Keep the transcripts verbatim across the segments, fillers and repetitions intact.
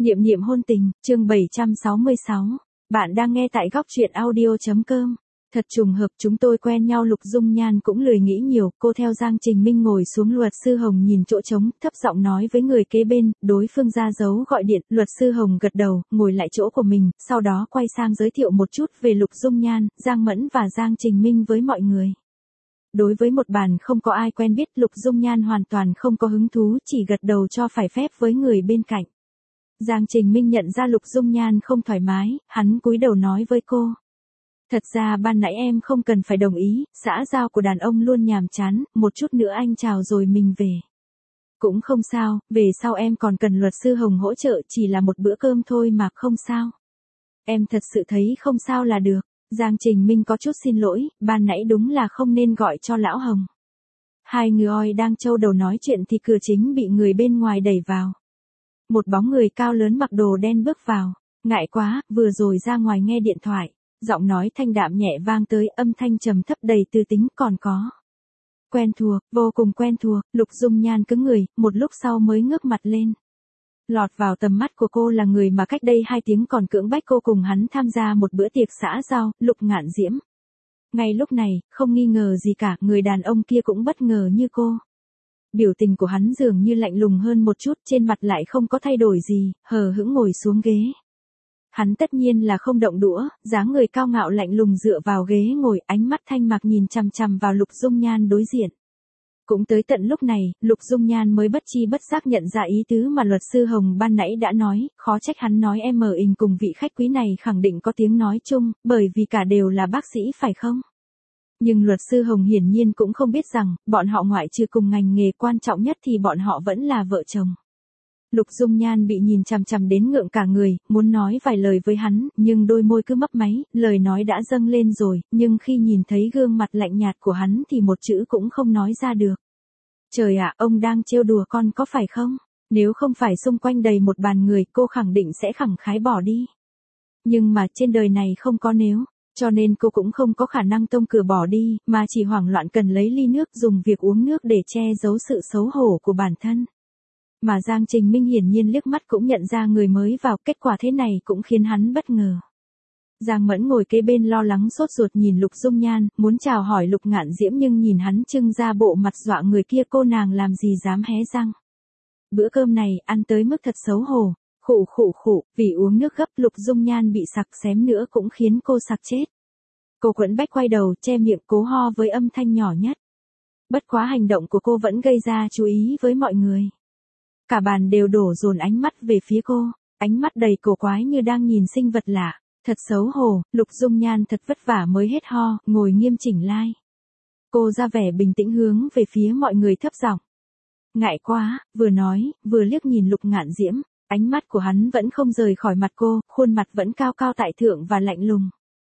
Niệm niệm hôn tình, chương bảy trăm sáu mươi sáu. Bạn đang nghe tại góc truyện audio.com. Thật trùng hợp chúng tôi quen nhau. Lục Dung Nhan cũng lười nghĩ nhiều, cô theo Giang Trình Minh ngồi xuống. Luật sư Hồng nhìn chỗ trống, thấp giọng nói với người kế bên, đối phương ra dấu gọi điện. Luật sư Hồng gật đầu, ngồi lại chỗ của mình, sau đó quay sang giới thiệu một chút về Lục Dung Nhan, Giang Mẫn và Giang Trình Minh với mọi người. Đối với một bàn không có ai quen biết, Lục Dung Nhan hoàn toàn không có hứng thú, chỉ gật đầu cho phải phép với người bên cạnh. Giang Trình Minh nhận ra Lục Dung Nhan không thoải mái, hắn cúi đầu nói với cô. Thật ra ban nãy em không cần phải đồng ý, xã giao của đàn ông luôn nhàm chán, một chút nữa anh chào rồi mình về. Cũng không sao, về sau em còn cần luật sư Hồng hỗ trợ, chỉ là một bữa cơm thôi mà, không sao. Em thật sự thấy không sao là được. Giang Trình Minh có chút xin lỗi, ban nãy đúng là không nên gọi cho lão Hồng. Hai người đang trâu đầu nói chuyện thì cửa chính bị người bên ngoài đẩy vào. Một bóng người cao lớn mặc đồ đen bước vào. Ngại quá, vừa rồi ra ngoài nghe điện thoại. Giọng nói thanh đạm nhẹ vang tới, âm thanh trầm thấp đầy tư tính. Còn có. Quen thuộc, vô cùng quen thuộc. Lục Dung Nhan cứng người, một lúc sau mới ngước mặt lên. Lọt vào tầm mắt của cô là người mà cách đây hai tiếng còn cưỡng bách cô cùng hắn tham gia một bữa tiệc xã giao, Lục Ngạn Diễm. Ngay lúc này, không nghi ngờ gì cả, người đàn ông kia cũng bất ngờ như cô. Biểu tình của hắn dường như lạnh lùng hơn một chút, trên mặt lại không có thay đổi gì, hờ hững ngồi xuống ghế. Hắn tất nhiên là không động đũa, dáng người cao ngạo lạnh lùng dựa vào ghế ngồi, ánh mắt thanh mạc nhìn chằm chằm vào Lục Dung Nhan đối diện. Cũng tới tận lúc này, Lục Dung Nhan mới bất chi bất giác nhận ra ý tứ mà luật sư Hồng ban nãy đã nói, khó trách hắn nói em ở ình cùng vị khách quý này khẳng định có tiếng nói chung, bởi vì cả đều là bác sĩ phải không? Nhưng luật sư Hồng hiển nhiên cũng không biết rằng, bọn họ ngoại trừ cùng ngành nghề quan trọng nhất thì bọn họ vẫn là vợ chồng. Lục Dung Nhan bị nhìn chằm chằm đến ngượng cả người, muốn nói vài lời với hắn, nhưng đôi môi cứ mấp máy, lời nói đã dâng lên rồi, nhưng khi nhìn thấy gương mặt lạnh nhạt của hắn thì một chữ cũng không nói ra được. Trời ạ, ông đang trêu đùa con có phải không? Nếu không phải xung quanh đầy một bàn người, cô khẳng định sẽ khẳng khái bỏ đi. Nhưng mà trên đời này không có nếu, cho nên cô cũng không có khả năng tông cửa bỏ đi, mà chỉ hoảng loạn cần lấy ly nước, dùng việc uống nước để che giấu sự xấu hổ của bản thân. Mà Giang Trình Minh hiển nhiên liếc mắt cũng nhận ra người mới vào, kết quả thế này cũng khiến hắn bất ngờ. Giang Mẫn ngồi kế bên lo lắng sốt ruột nhìn Lục Dung Nhan, muốn chào hỏi Lục Ngạn Diễm nhưng nhìn hắn trưng ra bộ mặt dọa người kia, cô nàng làm gì dám hé răng. Bữa cơm này ăn tới mức thật xấu hổ, khụ khụ khụ, vì uống nước gấp Lục Dung Nhan bị sặc xém nữa cũng khiến cô sặc chết. Cô quẫn bách quay đầu che miệng cố ho với âm thanh nhỏ nhất. Bất quá hành động của cô vẫn gây ra chú ý với mọi người. Cả bàn đều đổ dồn ánh mắt về phía cô, ánh mắt đầy cổ quái như đang nhìn sinh vật lạ. Thật xấu hổ, Lục Dung Nhan thật vất vả mới hết ho, ngồi nghiêm chỉnh lai. Cô ra vẻ bình tĩnh hướng về phía mọi người thấp giọng. Ngại quá, vừa nói, vừa liếc nhìn Lục Ngạn Diễm, ánh mắt của hắn vẫn không rời khỏi mặt cô, khuôn mặt vẫn cao cao tại thượng và lạnh lùng.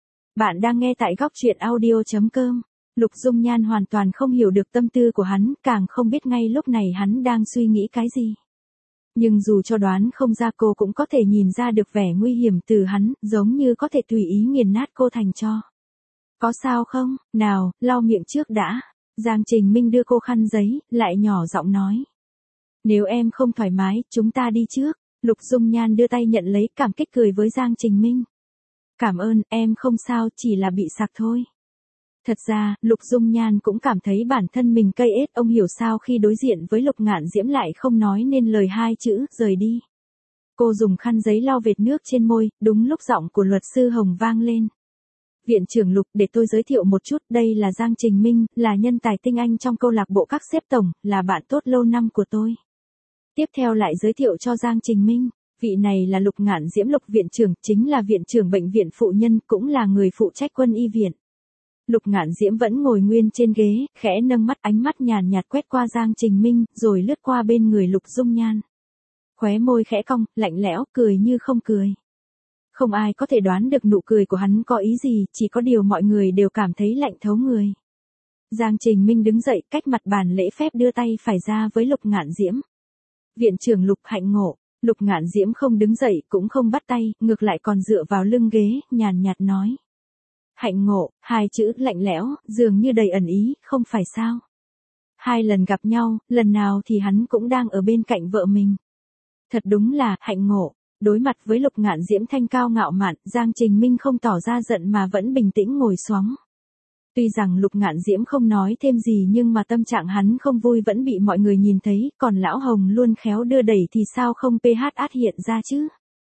Bạn đang nghe tại góc truyện audio.com. Lục Dung Nhan hoàn toàn không hiểu được tâm tư của hắn, càng không biết ngay lúc này hắn đang suy nghĩ cái gì. Nhưng dù cho đoán không ra cô cũng có thể nhìn ra được vẻ nguy hiểm từ hắn, giống như có thể tùy ý nghiền nát cô thành tro. Có sao không, nào, lau miệng trước đã. Giang Trình Minh đưa cô khăn giấy, lại nhỏ giọng nói. Nếu em không thoải mái, chúng ta đi trước. Lục Dung Nhan đưa tay nhận lấy, cảm kích cười với Giang Trình Minh. Cảm ơn, em không sao, chỉ là bị sặc thôi. Thật ra, Lục Dung Nhan cũng cảm thấy bản thân mình cây ết, ông hiểu sao khi đối diện với Lục Ngạn Diễm lại không nói nên lời hai chữ, rời đi. Cô dùng khăn giấy lau vệt nước trên môi, đúng lúc giọng của luật sư Hồng vang lên. Viện trưởng Lục, để tôi giới thiệu một chút, đây là Giang Trình Minh, là nhân tài tinh anh trong câu lạc bộ các xếp tổng, là bạn tốt lâu năm của tôi. Tiếp theo lại giới thiệu cho Giang Trình Minh, vị này là Lục Ngạn Diễm. Lục viện trưởng, chính là viện trưởng bệnh viện phụ nhân, cũng là người phụ trách quân y viện. Lục Ngạn Diễm vẫn ngồi nguyên trên ghế, khẽ nâng mắt, ánh mắt nhàn nhạt quét qua Giang Trình Minh, rồi lướt qua bên người Lục Dung Nhan. Khóe môi khẽ cong, lạnh lẽo, cười như không cười. Không ai có thể đoán được nụ cười của hắn có ý gì, chỉ có điều mọi người đều cảm thấy lạnh thấu người. Giang Trình Minh đứng dậy, cách mặt bàn lễ phép đưa tay phải ra với Lục Ngạn Diễm. Viện trưởng Lục, hạnh ngộ. Lục Ngạn Diễm không đứng dậy, cũng không bắt tay, ngược lại còn dựa vào lưng ghế, nhàn nhạt nói. Hạnh ngộ, hai chữ lạnh lẽo, dường như đầy ẩn ý, không phải sao? Hai lần gặp nhau, lần nào thì hắn cũng đang ở bên cạnh vợ mình. Thật đúng là hạnh ngộ. Đối mặt với Lục Ngạn Diễm thanh cao ngạo mạn, Giang Trình Minh không tỏ ra giận mà vẫn bình tĩnh ngồi xuống. Tuy rằng Lục Ngạn Diễm không nói thêm gì nhưng mà tâm trạng hắn không vui vẫn bị mọi người nhìn thấy, còn Lão Hồng luôn khéo đưa đẩy thì sao không phát hiện ra chứ.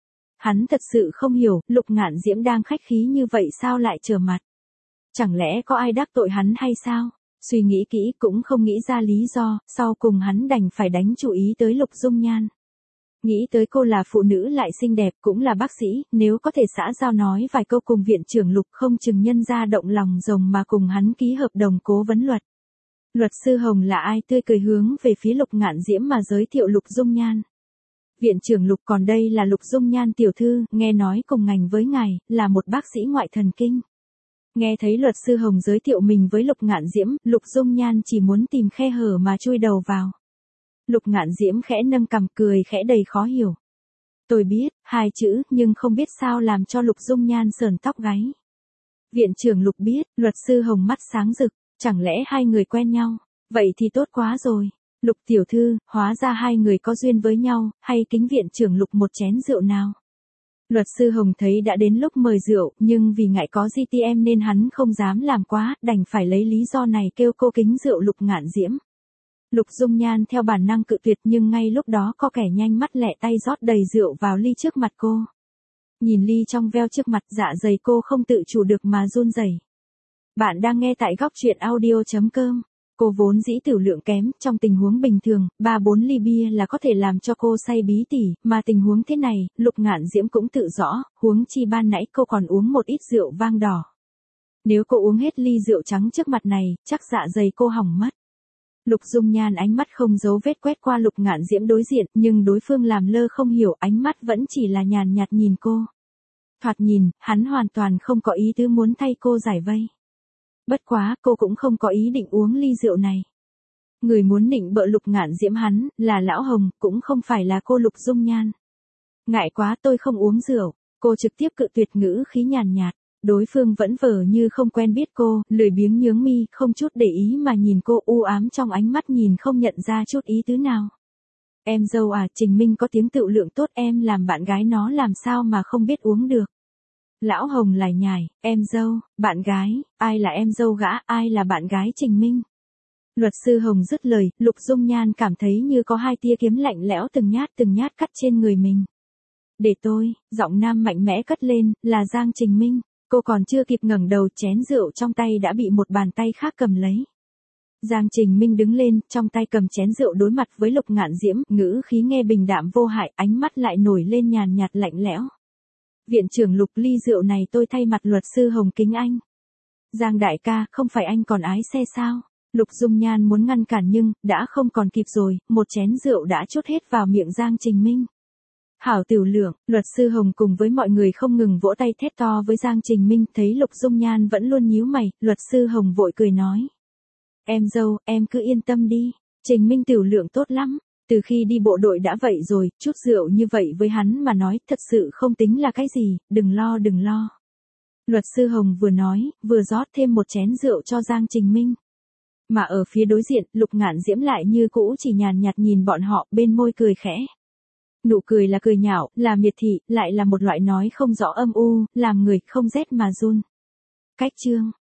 Hắn thật sự không hiểu, Lục Ngạn Diễm đang khách khí như vậy sao lại trở mặt. Chẳng lẽ có ai đắc tội hắn hay sao? Suy nghĩ kỹ cũng không nghĩ ra lý do, sau cùng hắn đành phải đánh chú ý tới Lục Dung Nhan. Nghĩ tới cô là phụ nữ lại xinh đẹp cũng là bác sĩ, nếu có thể xã giao nói vài câu cùng viện trưởng Lục không chừng nhân ra động lòng rồng mà cùng hắn ký hợp đồng cố vấn luật. Luật sư Hồng là ai tươi cười hướng về phía Lục Ngạn Diễm mà giới thiệu Lục Dung Nhan. Viện trưởng Lục còn đây là Lục Dung Nhan tiểu thư, nghe nói cùng ngành với ngài, là một bác sĩ ngoại thần kinh. Nghe thấy luật sư Hồng giới thiệu mình với Lục Ngạn Diễm, Lục Dung Nhan chỉ muốn tìm khe hở mà chui đầu vào. Lục Ngạn Diễm khẽ nâng cằm cười khẽ đầy khó hiểu. Tôi biết, hai chữ, nhưng không biết sao làm cho Lục Dung Nhan sờn tóc gáy. Viện trưởng Lục biết, luật sư Hồng mắt sáng rực, chẳng lẽ hai người quen nhau, vậy thì tốt quá rồi. Lục tiểu thư, hóa ra hai người có duyên với nhau, hay kính viện trưởng Lục một chén rượu nào. Luật sư Hồng thấy đã đến lúc mời rượu, nhưng vì ngại có giê tê em nên hắn không dám làm quá, đành phải lấy lý do này kêu cô kính rượu Lục Ngạn Diễm. Lục Dung Nhan theo bản năng cự tuyệt nhưng ngay lúc đó có kẻ nhanh mắt lẹ tay rót đầy rượu vào ly trước mặt cô. Nhìn ly trong veo trước mặt dạ dày cô không tự chủ được mà run rẩy. Bạn đang nghe tại góc truyện audio chấm com. Cô vốn dĩ tửu lượng kém, trong tình huống bình thường, ba bốn ly bia là có thể làm cho cô say bí tỉ, mà tình huống thế này, Lục Ngạn Diễm cũng tự rõ, huống chi ban nãy cô còn uống một ít rượu vang đỏ. Nếu cô uống hết ly rượu trắng trước mặt này, chắc dạ dày cô hỏng mất. Lục Dung Nhan ánh mắt không giấu vết quét qua Lục Ngạn Diễm đối diện, nhưng đối phương làm lơ không hiểu, ánh mắt vẫn chỉ là nhàn nhạt nhìn cô. Thoạt nhìn, hắn hoàn toàn không có ý tứ muốn thay cô giải vây. Bất quá, cô cũng không có ý định uống ly rượu này. Người muốn nịnh bợ Lục Ngạn Diễm hắn, là Lão Hồng, cũng không phải là cô Lục Dung Nhan. Ngại quá tôi không uống rượu, cô trực tiếp cự tuyệt ngữ khí nhàn nhạt. Đối phương vẫn vờ như không quen biết cô, lười biếng nhướng mi, không chút để ý mà nhìn cô u ám trong ánh mắt nhìn không nhận ra chút ý tứ nào. Em dâu à, Trình Minh có tiếng tựu lượng tốt em làm bạn gái nó làm sao mà không biết uống được. Lão Hồng lải nhải, em dâu, bạn gái, ai là em dâu gã, ai là bạn gái Trình Minh. Luật sư Hồng dứt lời, Lục Dung Nhan cảm thấy như có hai tia kiếm lạnh lẽo từng nhát từng nhát cắt trên người mình. Để tôi, giọng nam mạnh mẽ cất lên, là Giang Trình Minh. Cô còn chưa kịp ngẩng đầu, chén rượu trong tay đã bị một bàn tay khác cầm lấy. Giang Trình Minh đứng lên, trong tay cầm chén rượu đối mặt với Lục Ngạn Diễm, ngữ khí nghe bình đạm vô hại, ánh mắt lại nổi lên nhàn nhạt lạnh lẽo. Viện trưởng Lục, ly rượu này tôi thay mặt luật sư Hồng kính anh. Giang đại ca, không phải anh còn ái xe sao? Lục Dung Nhan muốn ngăn cản nhưng, đã không còn kịp rồi, một chén rượu đã trút hết vào miệng Giang Trình Minh. Hảo tiểu lượng, luật sư Hồng cùng với mọi người không ngừng vỗ tay thét to với Giang Trình Minh, thấy Lục Dung Nhan vẫn luôn nhíu mày, luật sư Hồng vội cười nói. Em dâu, em cứ yên tâm đi, Trình Minh tiểu lượng tốt lắm, từ khi đi bộ đội đã vậy rồi, chút rượu như vậy với hắn mà nói thật sự không tính là cái gì, đừng lo đừng lo. Luật sư Hồng vừa nói, vừa rót thêm một chén rượu cho Giang Trình Minh. Mà ở phía đối diện, Lục Ngạn Diễm lại như cũ chỉ nhàn nhạt nhìn bọn họ, bên môi cười khẽ. Nụ cười là cười nhạo, là miệt thị, lại là một loại nói không rõ âm u, làm người không rét mà run. Cách chương